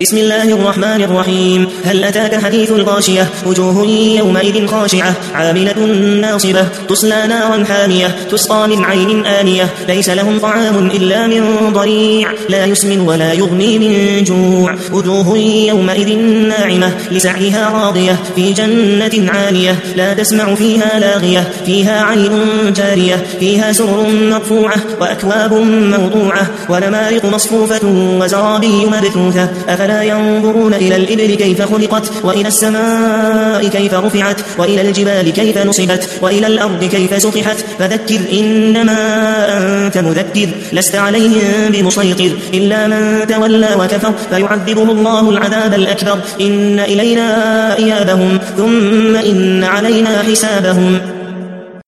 بسم الله الرحمن الرحيم. هل أتاك حديث الغاشية؟ وجوه يومئذ خاشعة عاملة ناصبة تصلى نارا حامية تسقى من عين آنية ليس لهم طعام إلا من ضريع لا يسمن ولا يغني من جوع. وجوه يومئذ ناعمة لسعيها راضية في جنة عالية لا تسمع فيها لاغية فيها عين جارية فيها سرر مرفوعة وأكواب موضوعة ونمارق مصفوفة وزرابي مبثوثة. أفلا ينظرون إلى الإبل كيف خلقت وإلى السماء كيف رفعت وإلى الجبال كيف نصبت وإلى الأرض كيف سطحت. فذكر إنما أنت مذكر لست عليهم بمسيطر إلا من تولى وكفر فيعذبه الله العذاب الأكبر. إن إلينا إيابهم ثم إن علينا حسابهم.